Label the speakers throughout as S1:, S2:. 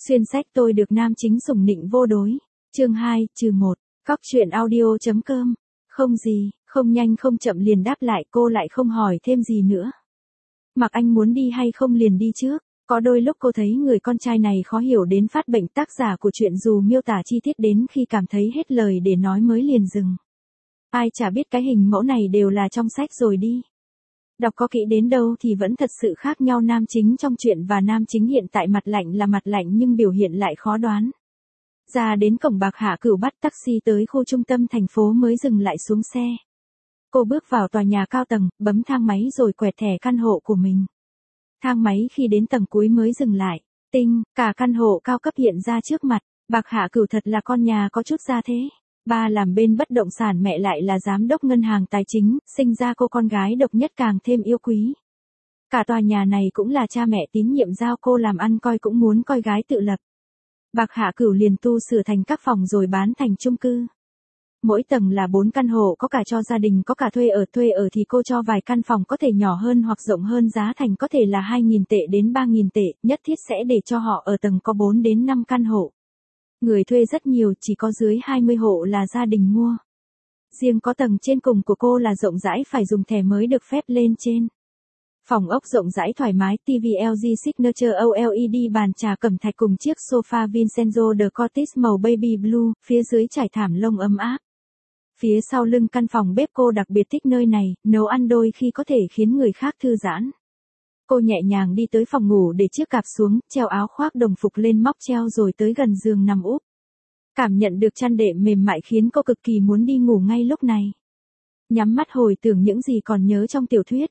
S1: Xuyên sách tôi được nam chính sủng nịnh vô đối. Chương 2-1. Cóc truyện audio.com. Không gì, không nhanh không chậm liền đáp lại, cô lại không hỏi thêm gì nữa. Mặc anh muốn đi hay không liền đi trước. Có đôi lúc cô thấy người con trai này khó hiểu đến phát bệnh, tác giả của chuyện dù miêu tả chi tiết đến khi cảm thấy hết lời để nói mới liền dừng. Ai chả biết cái hình mẫu này đều là trong sách rồi đi. Đọc có kỹ đến đâu thì vẫn thật sự khác nhau, nam chính trong truyện và nam chính hiện tại mặt lạnh là mặt lạnh nhưng biểu hiện lại khó đoán. Ra đến cổng, Bạc Hạ Cửu bắt taxi tới khu trung tâm thành phố mới dừng lại xuống xe. Cô bước vào tòa nhà cao tầng, bấm thang máy rồi quẹt thẻ căn hộ của mình. Thang máy khi đến tầng cuối mới dừng lại. Tinh, cả căn hộ cao cấp hiện ra trước mặt. Bạc Hạ Cửu thật là con nhà có chút gia thế. Ba làm bên bất động sản, mẹ lại là giám đốc ngân hàng tài chính, sinh ra cô con gái độc nhất càng thêm yêu quý. Cả tòa nhà này cũng là cha mẹ tín nhiệm giao cô làm ăn coi cũng muốn coi gái tự lập. Bạc Hạ Cửu liền tu sửa thành các phòng rồi bán thành chung cư. Mỗi tầng là 4 căn hộ, có cả cho gia đình có cả thuê ở thì cô cho vài căn phòng có thể nhỏ hơn hoặc rộng hơn, giá thành có thể là 2.000 tệ đến 3.000 tệ, nhất thiết sẽ để cho họ ở tầng có 4 đến 5 căn hộ. Người thuê rất nhiều, chỉ có dưới 20 hộ là gia đình mua. Riêng có tầng trên cùng của cô là rộng rãi, phải dùng thẻ mới được phép lên trên. Phòng ốc rộng rãi thoải mái, TV LG Signature OLED, bàn trà cẩm thạch cùng chiếc sofa Vincenzo de Cortis màu baby blue, phía dưới trải thảm lông ấm áp. Phía sau lưng căn phòng bếp, cô đặc biệt thích nơi này, nấu ăn đôi khi có thể khiến người khác thư giãn. Cô nhẹ nhàng đi tới phòng ngủ để chiếc cạp xuống, treo áo khoác đồng phục lên móc treo rồi tới gần giường nằm úp. Cảm nhận được chăn đệm mềm mại khiến cô cực kỳ muốn đi ngủ ngay lúc này. Nhắm mắt hồi tưởng những gì còn nhớ trong tiểu thuyết,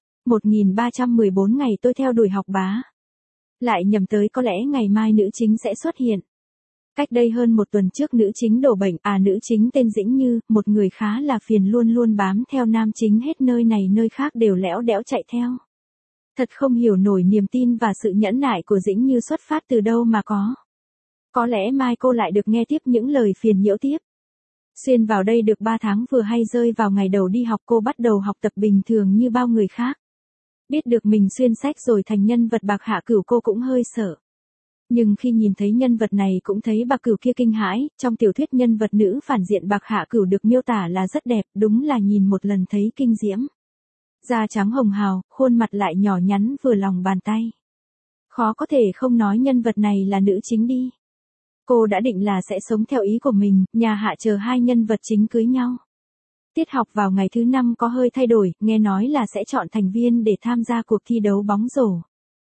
S1: 1314 ngày tôi theo đuổi học bá. Lại nhầm tới có lẽ ngày mai nữ chính sẽ xuất hiện. Cách đây hơn một tuần trước nữ chính đổ bệnh, nữ chính tên Dĩnh Như, một người khá là phiền luôn luôn bám theo nam chính hết nơi này nơi khác đều lẽo đẽo chạy theo. Thật không hiểu nổi niềm tin và sự nhẫn nại của Dĩnh Như xuất phát từ đâu mà có. Có lẽ mai cô lại được nghe tiếp những lời phiền nhiễu tiếp. Xuyên vào đây được 3 tháng, vừa hay rơi vào ngày đầu đi học, cô bắt đầu học tập bình thường như bao người khác. Biết được mình xuyên sách rồi thành nhân vật Bạc Hạ Cửu, cô cũng hơi sợ. Nhưng khi nhìn thấy nhân vật này cũng thấy Bạc Cửu kia kinh hãi. Trong tiểu thuyết nhân vật nữ phản diện Bạc Hạ Cửu được miêu tả là rất đẹp, đúng là nhìn một lần thấy kinh diễm. Da trắng hồng hào, khuôn mặt lại nhỏ nhắn vừa lòng bàn tay. Khó có thể không nói nhân vật này là nữ chính đi. Cô đã định là sẽ sống theo ý của mình, nhà Hạ chờ hai nhân vật chính cưới nhau. Tiết học vào ngày thứ 5 có hơi thay đổi, nghe nói là sẽ chọn thành viên để tham gia cuộc thi đấu bóng rổ.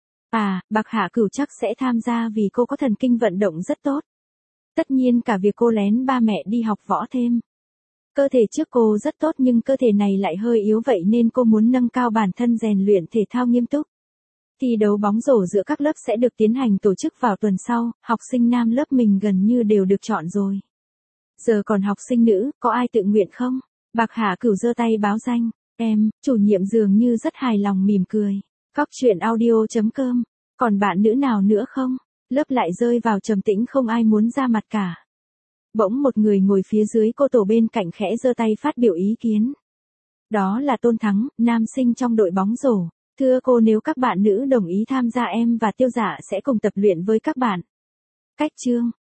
S1: Bạc Hạ Cửu chắc sẽ tham gia vì cô có thần kinh vận động rất tốt. Tất nhiên cả việc cô lén ba mẹ đi học võ thêm. Cơ thể trước cô rất tốt nhưng cơ thể này lại hơi yếu, vậy nên cô muốn nâng cao bản thân, rèn luyện thể thao nghiêm túc. Thi đấu bóng rổ giữa các lớp sẽ được tiến hành tổ chức vào tuần sau, học sinh nam lớp mình gần như đều được chọn rồi. Giờ còn học sinh nữ, có ai tự nguyện không? Bạc Hạ Cửu giơ tay báo danh. Em, chủ nhiệm dường như rất hài lòng mỉm cười. Cóc truyện audio.com. Còn bạn nữ nào nữa không? Lớp lại rơi vào trầm tĩnh, không ai muốn ra mặt cả. Bỗng một người ngồi phía dưới cô tổ bên cạnh khẽ giơ tay phát biểu ý kiến. Đó là Tôn Thắng, nam sinh trong đội bóng rổ. Thưa cô, nếu các bạn nữ đồng ý tham gia, em và Tiêu Dạ sẽ cùng tập luyện với các bạn. Cách chương.